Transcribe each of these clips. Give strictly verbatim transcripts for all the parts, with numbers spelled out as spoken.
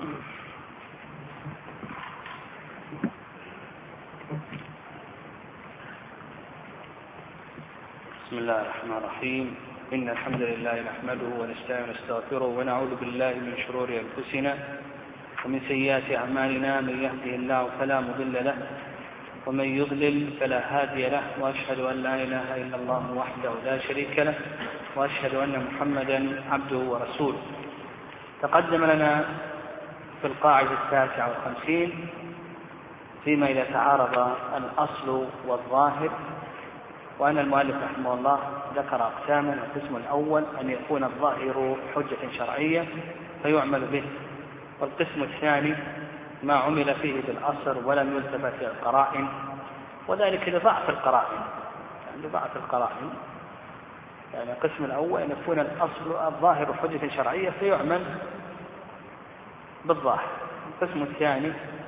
بسم الله الرحمن الرحيم. إن الحمد لله نحمده ونستعين ونستغفره ونعوذ بالله من شرور أنفسنا ومن سيئات أعمالنا. من يهده الله فلا مضل له ومن يضلل فلا هادي له، وأشهد أن لا إله إلا الله وحده لا شريك له، وأشهد أن محمدا عبده ورسوله. تقدم لنا في القاعدة التاسعة والخمسين فيما إذا تعارض الأصل والظاهر، وأن المؤلف رحمه الله ذكر أقساما. القسم الأول أن يكون الظاهر حجة شرعية فيعمل به، والقسم الثاني ما عمل فيه بالأصل ولم يلتفت إلى القرائن، وذلك لضعف القرائن يعني لضعف القرائن يعني القسم الأول أن يكون الأصل الظاهر حجة شرعية فيعمل بالظاهر. القسم الثاني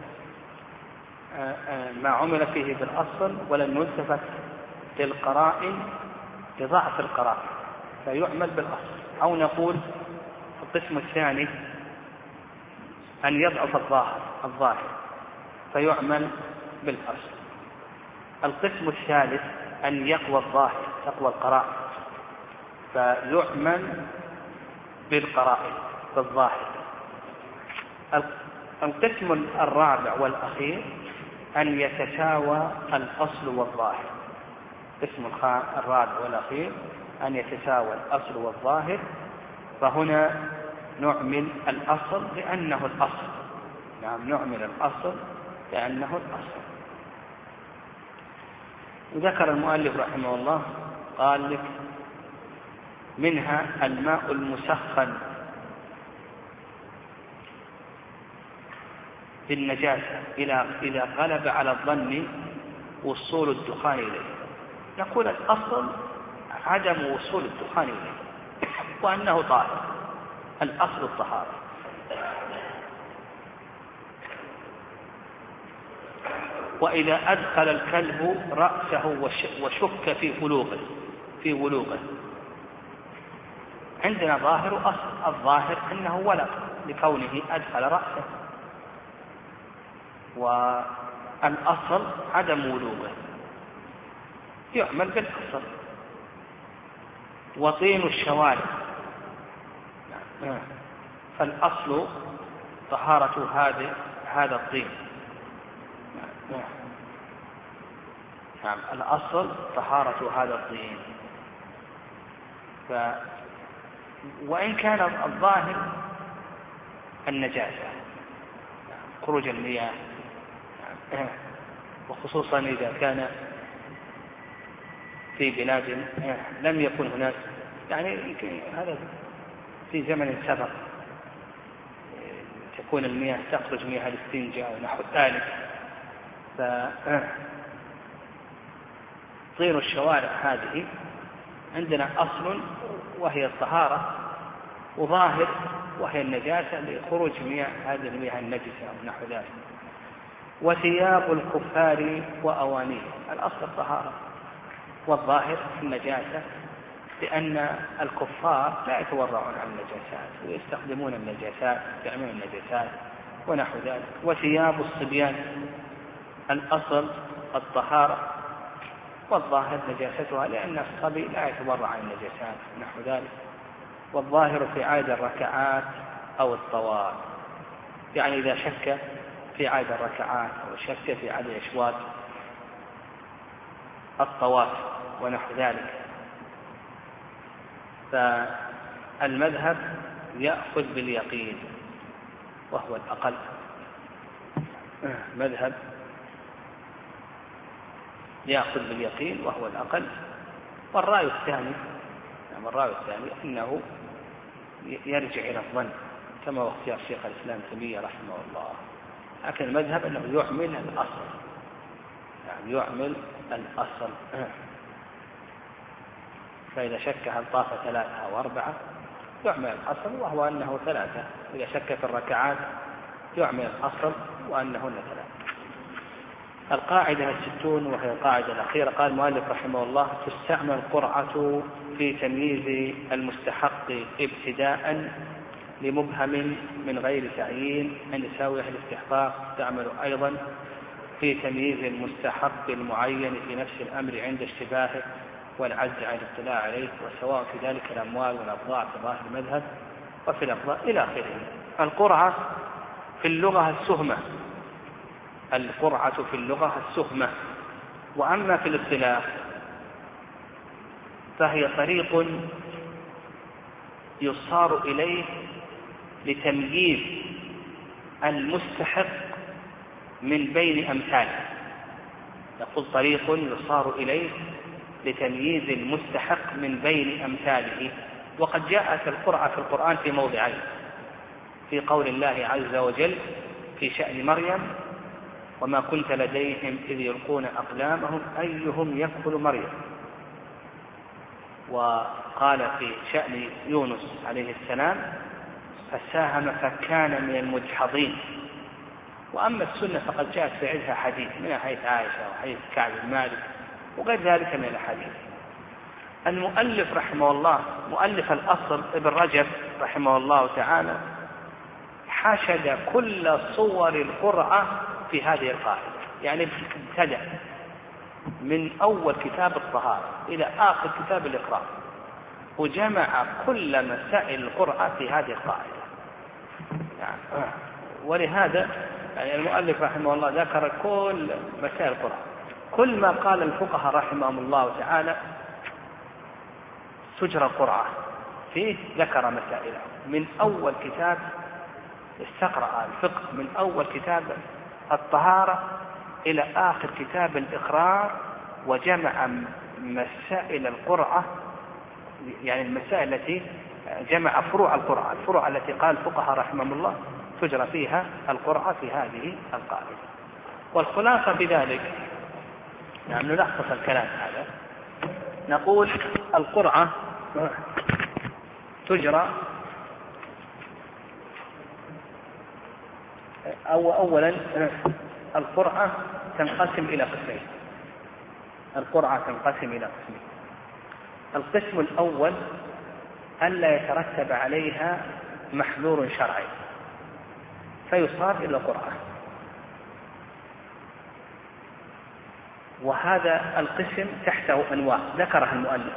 ما عمل فيه بالأصل ولم يلتفت للقرائن لضعف القرائن فيعمل بالأصل. أو نقول القسم الثاني أن يضعف الظاهر الظاهر فيعمل بالأصل. القسم الثالث أن يقوى الظاهر تقوى القرائن فيعمل بالقرائن بالظاهر. القسم الرابع والأخير أن يتساوى الأصل والظاهر. القسم الرابع والأخير أن يتساوى الأصل والظاهر، فهنا نعمل الأصل لأنه الأصل. نعم نعمل الأصل لأنه الأصل. وذكر المؤلف رحمه الله قال لك منها الماء المسخن بالنجاسة إذا غلب على الظن وصول الدخان إليه. نقول الأصل عدم وصول الدخان إليه وأنه طاهر، الأصل الطهارة. وإذا أدخل الكلب رأسه وشك في بلوغه في بلوغه عندنا ظاهر أصل، الظاهر أنه ولغ لكونه أدخل رأسه، والأصل عدم ولوغه يعمل بالأصل. وطين الشوارب فالأصل طهارة هذا هذا الطين. نعم الأصل طهارة هذا الطين. ف وإن كان الظاهر النجاسة خروج المياه، وخصوصا إذا كان في بلاد لم يكن هناك يعني هذا في زمن سبق تكون المياه تخرج مياه الاستنجاء ونحو ذلك. فطين الشوارع هذه عندنا أصل وهي الطهارة، وظاهر وهي النجاسة لخروج مياه هذه المياه النجسة ونحو ذلك. وثياب الكفار وأوانيه الأصل الطهارة، والظاهر النجاسة لأن الكفار لا يتورعون عن النجاسات ويستخدمون النجاسات يستعملون النجاسات ونحو ذلك. وثياب الصبيان الأصل الطهارة، والظاهر نجاستها لأن الصبي لا يتورع عن النجاسات ونحو ذلك. والظاهر في عدد الركعات أو الطواف، يعني إذا شك في عدد الركعات أو شك في عدد أشواط الطواف ونحو ذلك. فالمذهب يأخذ باليقين وهو الأقل، مذهب يأخذ باليقين وهو الأقل. والرأي الثاني يعني الرأي الثاني أنه يرجع إلى الظن كما هو اختيار شيخ الإسلام تيمية رحمه الله. لكن المذهب أنه يعمل الأصل يعني يعمل الأصل. فإذا شك هل طاف ثلاثة أو أربعة يعمل الأصل وهو أنه ثلاثة. إذا شك في الركعات يعمل الأصل وأنهن ثلاثة. القاعدة الستون وهي القاعدة الأخيرة قال المؤلف رحمه الله تستعمل القرعة في تمييز المستحق ابتداء لمبهم من غير تعيين. عند ساوية الاستحقاق تعمل أيضا في تمييز المستحق المعين في نفس الأمر عند اشتباهه والعجز عن الاطلاع عليه، وسواء في ذلك الأموال والأبضاع في ظاهر المذهب وفي الأبضاع إلى آخره. القرعة في اللغة السهمة، القرعة في اللغة السهمة. وأما في الاصطلاح فهي طريق يصار إليه لتمييز المستحق من بين أمثاله. نقول طريق يصار إليه لتمييز المستحق من بين أمثاله. وقد جاءت القرعة في القرآن في موضعين، في قول الله عز وجل في شأن مريم: وما كنت لديهم إذ يلقون أقلامهم أيهم يكفل مريم. وقال في شأن يونس عليه السلام: فساهم فكان من المدحضين. وأما السنة فقد جاءت في عدها حديث، من حديث عائشة وحديث كعب بن مالك وغير ذلك من الأحاديث. المؤلف رحمه الله، مؤلف الأصل ابن رجب رحمه الله تعالى، حشد كل صور القرعة في هذه القاعدة، يعني ابتدأ من أول كتاب الطهارة إلى آخر كتاب الإقرار، وجمع كل مسائل القرعة في هذه القاعدة. يعني ولهذا يعني المؤلف رحمه الله ذكر كل مسائل القرعة. كل ما قال الفقهاء رحمهم الله تعالى تجرى القرعة فيه ذكر مسائله، من أول كتاب استقرأ الفقه، من أول كتاب الطهارة إلى آخر كتاب الإقرار، وجمع مسائل القرعة، يعني المسائل التي جمع فروع القرعة، الفروع التي قال الفقهاء رحمهم الله تجرى فيها القرعة في هذه القاعدة. والخلاصة بذلك، يعني نلخص الكلام هذا، نقول القرعة تجرى أو أولا القرعة تنقسم إلى قسمين. القرعة تنقسم إلى قسمين. القسم الأول ألا يترتب عليها محذور شرعي فيصار إلى قرعة، وهذا القسم تحته أنواع ذكرها المؤلف.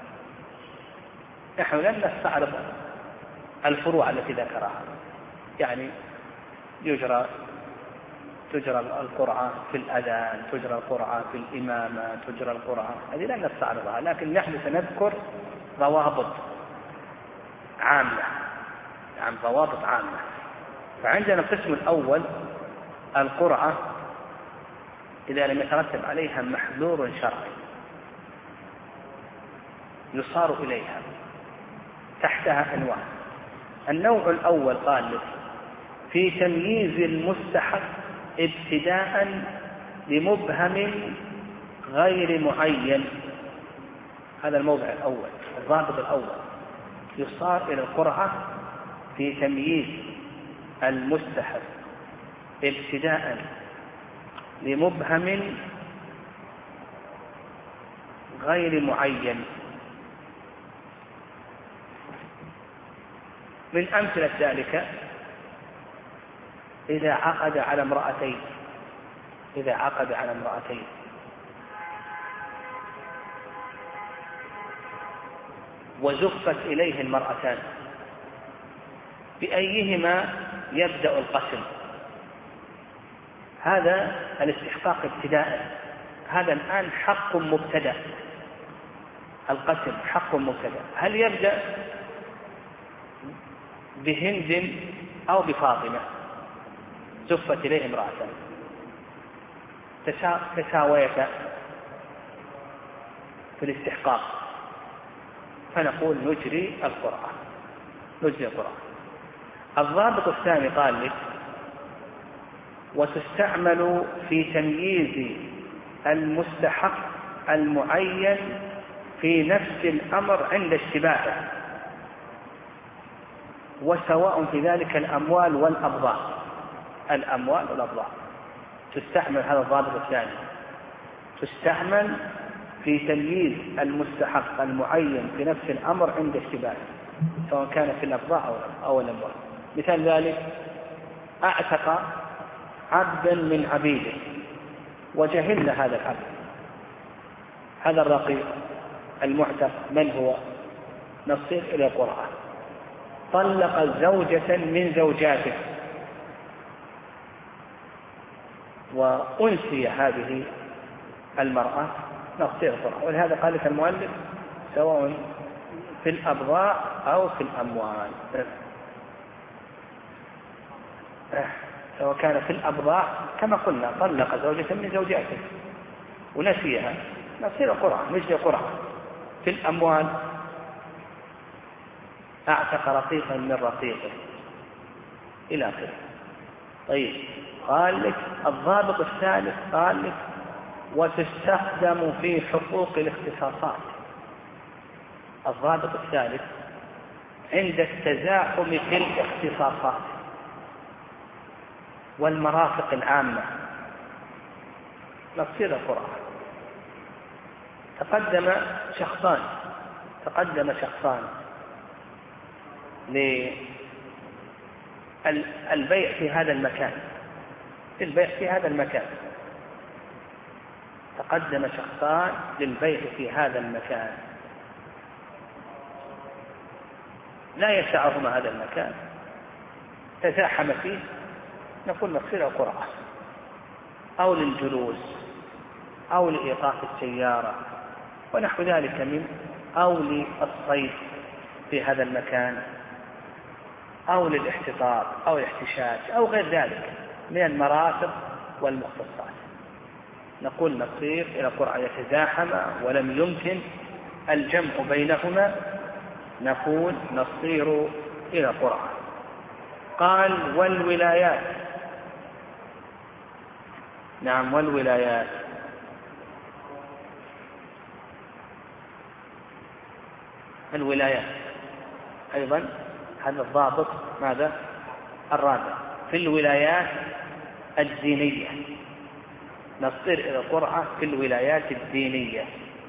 نحن لن نستعرض الفروع التي ذكرها، يعني يجرى تجرى القرعة في الأذان، تجرى القرعة في الإمامة، تجرى القرعة، هذه لن نستعرضها، لكن نحن سنذكر ضوابط عامة، يعني ضوابط عامة. فعندنا القسم الأول القرعة إذا لم يترتب عليها محذور شرعي يصار إليها، تحتها أنواع. النوع الأول قال لك في تمييز المستحق ابتداء لمبهم غير معين. هذا الموضع الأول، الضابط الأول، يصار إلى القرعة في تمييز المستحق ابتداء لمبهم غير معين. من أمثلة ذلك إذا عقد على امرأتين، إذا عقد على امرأتين وزفت إليه المرأتان، بأيهما يبدأ القسم؟ هذا الاستحقاق ابتداء، هذا الآن حق مبتدأ، القسم حق مبتدأ. هل يبدأ بهند أو بفاطمة؟ زفت إليه امرأتان تساويتا في الاستحقاق، فنقول نجري القرعة، نجري القرعة. الضابط الثاني قال لك وتستعمل في تمييز المستحق المعين في نفس الأمر عند اشتباهه، وسواء في ذلك الأموال والأبضاع، الأموال والأبضاع تستعمل. هذا الضابط الثاني، تستعمل في تمييز المستحق المعين في نفس الأمر عند اشتباهه، سواء كان في الأبضاع أو الأموال. مثال ذلك أعتق عبدا من عبيده وجهلنا هذا العبد، هذا الرقيق المعتق من هو؟ نصير إلى قرعة. طلق زوجة من زوجاته وأنسي هذه المرأة، نصير قرعة. ولهذا قال لك المؤلف سواء في الأبضاع أو في الأموال، سواء كان في الأبضاع كما قلنا طلق زوجة من زوجاته ونسيها، نصير قرعة، نجري قرعة. في الأموال أعتق رقيقا من رقيقه إلى آخره. طيب قال لك الضابط الثالث، قال لك وتستخدم في حقوق الاختصاصات. الضابط الثالث عند التزاحم في الاختصاصات والمرافق العامة نصير قرعة. تقدم شخصان تقدم شخصان للبيع في هذا المكان البيع في هذا المكان تقدم شخصان للبيع في هذا المكان، لا يسعهما هذا المكان، تزاحم فيه، نقول نصير قرعة. أو للجلوس أو لإيقاف السيارة ونحو ذلك من، أو للصيد في هذا المكان، أو للاحتطاب أو الاحتشاش أو غير ذلك من المرافق والمختصات، نقول نصير إلى قرعة. يتزاحم ولم يمكن الجمع بينهما، نقول نصير إلى قرعة. قال والولايات، نعم والولايات الولايات أيضا هذا الضابط ماذا؟ الرابع. في الولايات الدينية نصير إلى قرعة. في الولايات الدينية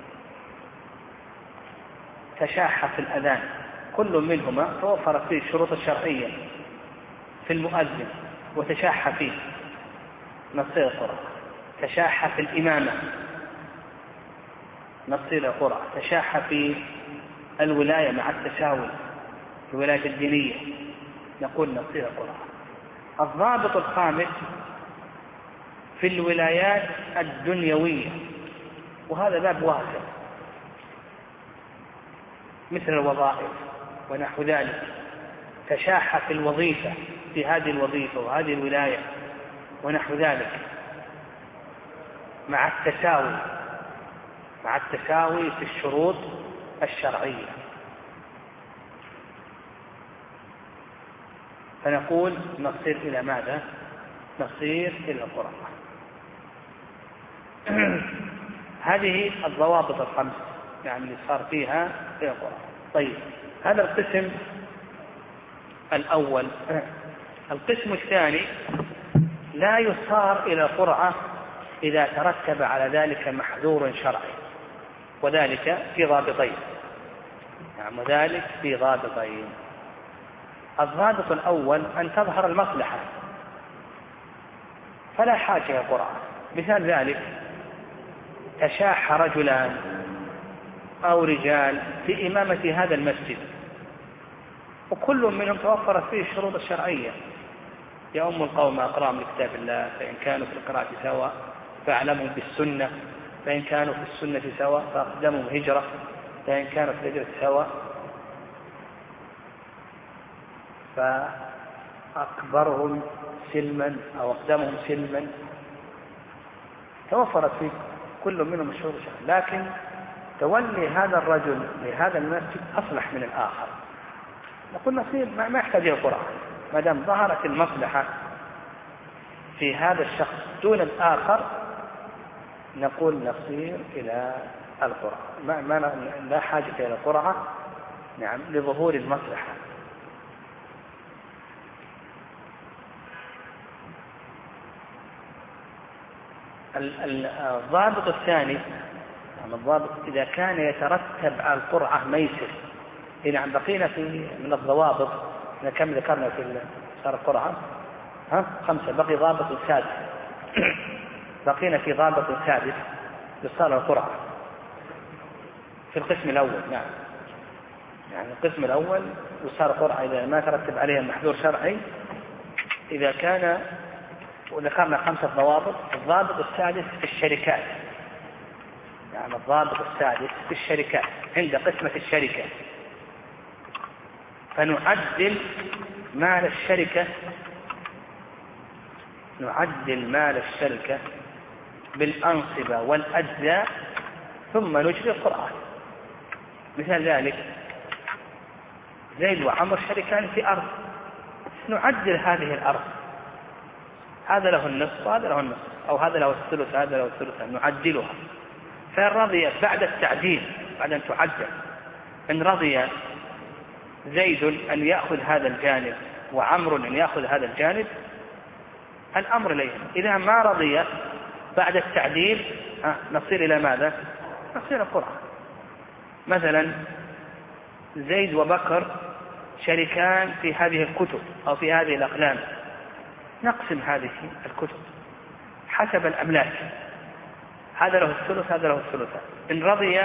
تشاح في الأذان، كل منهما توفرت فيه الشروط الشرعية في المؤذن وتشاح فيه، نصير قرعة. تشاح في الإمامة نصير قرعة. تشاح في الولاية مع التساوي في الولاية الدينية نقول نصير قرعة. الضابط الخامس في الولايات الدنيوية، وهذا باب واسع مثل الوظائف ونحو ذلك. تشاح في الوظيفة في هذه الوظيفة وهذه الولاية ونحو ذلك مع التساوي مع التساوي في الشروط الشرعية، فنقول نصير إلى ماذا؟ نصير إلى القرعة. هذه الضوابط الخمس يعني اللي صار فيها إلى القرعة. طيب هذا القسم الأول. القسم الثاني لا يصار إلى القرعة إذا ترتب على ذلك محذور شرعي، وذلك في ضابطين، يعني وذلك في ضابطين. الضابط الأول أن تظهر المصلحة فلا حاجة إلى القرعة. مثال ذلك تشاح رجلان أو رجال في إمامة هذا المسجد وكل منهم توفرت فيه الشروط الشرعية، يؤم القوم أقرام لكتاب الله، فإن كانوا في القراءة سواء فأعلمهم بالسنة، فإن كانوا في السنة سواء فأقدمهم هجرة، فإن كانوا في الهجرة سواء فأكبرهم سلما أو أقدمهم سلما، توفرت فيه كل منهم الشروط الشرعية. لكن تولي هذا الرجل لهذا المسجد أصلح من الآخر، نقول نصير ما يحتاج إلى القرعة ما دام ظهرت المصلحة في هذا الشخص دون الآخر، نقول نصير إلى القرعة. ما ما لا حاجة إلى القرعة نعم لظهور المصلحة. الضابط الثاني الضابط إذا كان يترتب على القرعة ميسر. نعم بقينا في من الضوابط كم ذكرنا في صار القرعة؟ ها خمسة، بقي ضابط سادس. بقينا في ضابط سادس لصار القرعة في القسم الأول. نعم، يعني القسم الأول وصار قرعة إذا ما ترتب عليها محذور شرعي، إذا كان، وذكرنا خمسة ضوابط. الضابط السادس في الشركات، يعني الضابط السادس في الشركات عند قسمة الشركة، فنعدل مال الشركة نعدل مال الشركة بالأنصبة والأجزاء ثم نجري القرعة. مثال ذلك زيد وعمر شركان في أرض، نعدل هذه الأرض، هذا له النصف وهذا له النصف، أو هذا له الثلث هذا له الثلث، نعدلها. فإن رضي بعد التعديل، بعد أن تعدل، إن رضي زيد أن يأخذ هذا الجانب وعمر أن يأخذ هذا الجانب، الأمر إليهم. إذا ما رضي بعد التعديل نصير إلى ماذا؟ نصير القرعة. مثلا زيد وبكر شركان في هذه الكتب أو في هذه الأقلام، نقسم هذه الكتب حسب الأملاك، هذا له الثلث هذا له الثلث. إن رضي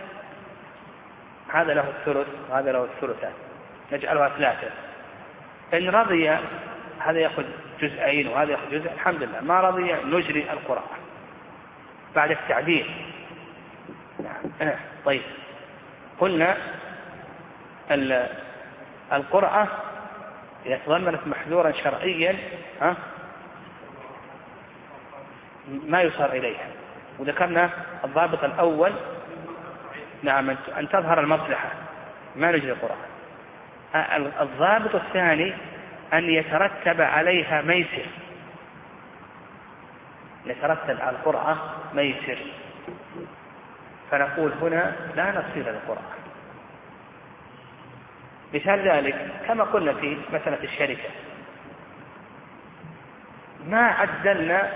هذا له الثلث وهذا له الثلث، نجعلها ثلاثة. إن رضي هذا يأخذ جزئين وهذا يأخذ جزء، الحمد لله. ما رضي نجري القرعة بعد التعديل. نعم. طيب، قلنا القرعة إذا تضمنت محذورا شرعيا ها ما يصار إليها، وذكرنا الضابط الأول نعم أن تظهر المصلحة ما نجري القرعة. الضابط الثاني أن يترتب عليها ميسر، يترتب على القرعة ميسر، فنقول هنا لا نصير للقرعة. مثال ذلك كما قلنا في مسألة الشركة، ما عدلنا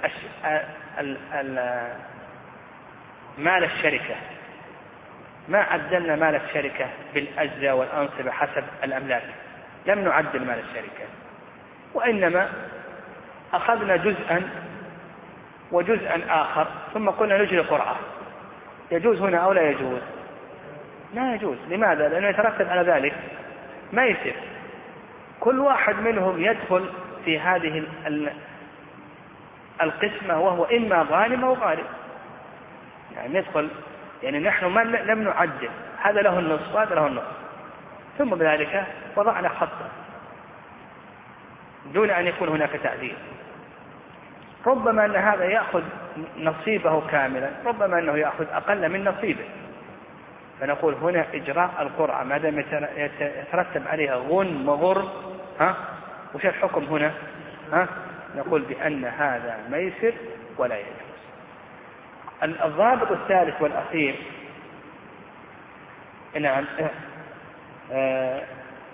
مال الشركة ما عدلنا مال الشركة بالأجزاء والأنصبة حسب الأملاك، لم نعدل مال الشركة، وإنما أخذنا جزءا وجزءا آخر ثم قلنا نجري قرعة. يجوز هنا أو لا يجوز؟ لا يجوز. لماذا؟ لأنه يترتب على ذلك ما يصير كل واحد منهم يدخل في هذه القسمة وهو إما ظالم أو غالب، يعني ندخل، يعني نحن ما لم نعدل، هذا له النصف وهذا له النصف، ثم بذلك وضعنا خطا دون أن يكون هناك تعديل. ربما أن هذا يأخذ نصيبه كاملا، ربما أنه يأخذ أقل من نصيبه، فنقول هنا إجراء القرعة ما دام يترتب عليها غن وغر، ها وش الحكم هنا؟ ها نقول بأن هذا ميسر ولا يجوز. الضابط الثالث والأخير، نعم آه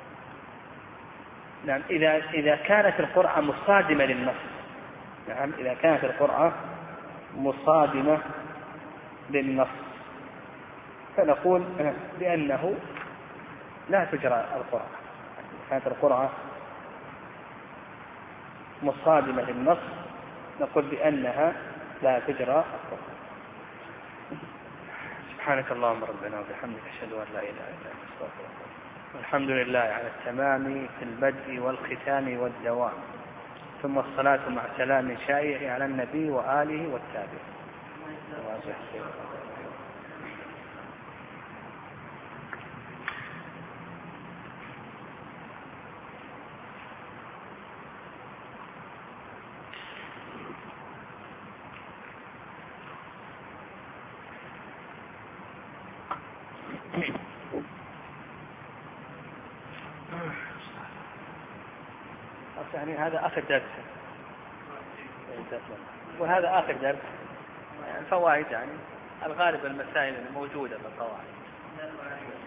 نعم إذا إذا كانت القرعة مصادمة للنص، نعم إذا كانت القرعة مصادمة للنص فنقول بأنه لا تجرى القرعة. كانت القرعة مصادمة للنص نقول بأنها لا تجرى القرعة. سبحانك اللهم ربنا وبحمدك أشهد أن لا إله إلا أنت أستغفرك. الحمد لله على التمام في البدء والختام والدوام، ثم الصلاة مع سلام شائع على النبي وآله والتابع. يعني هذا آخر درس وهذا آخر درس، يعني الفوائد يعني الغالب المسائل الموجودة في القواعد.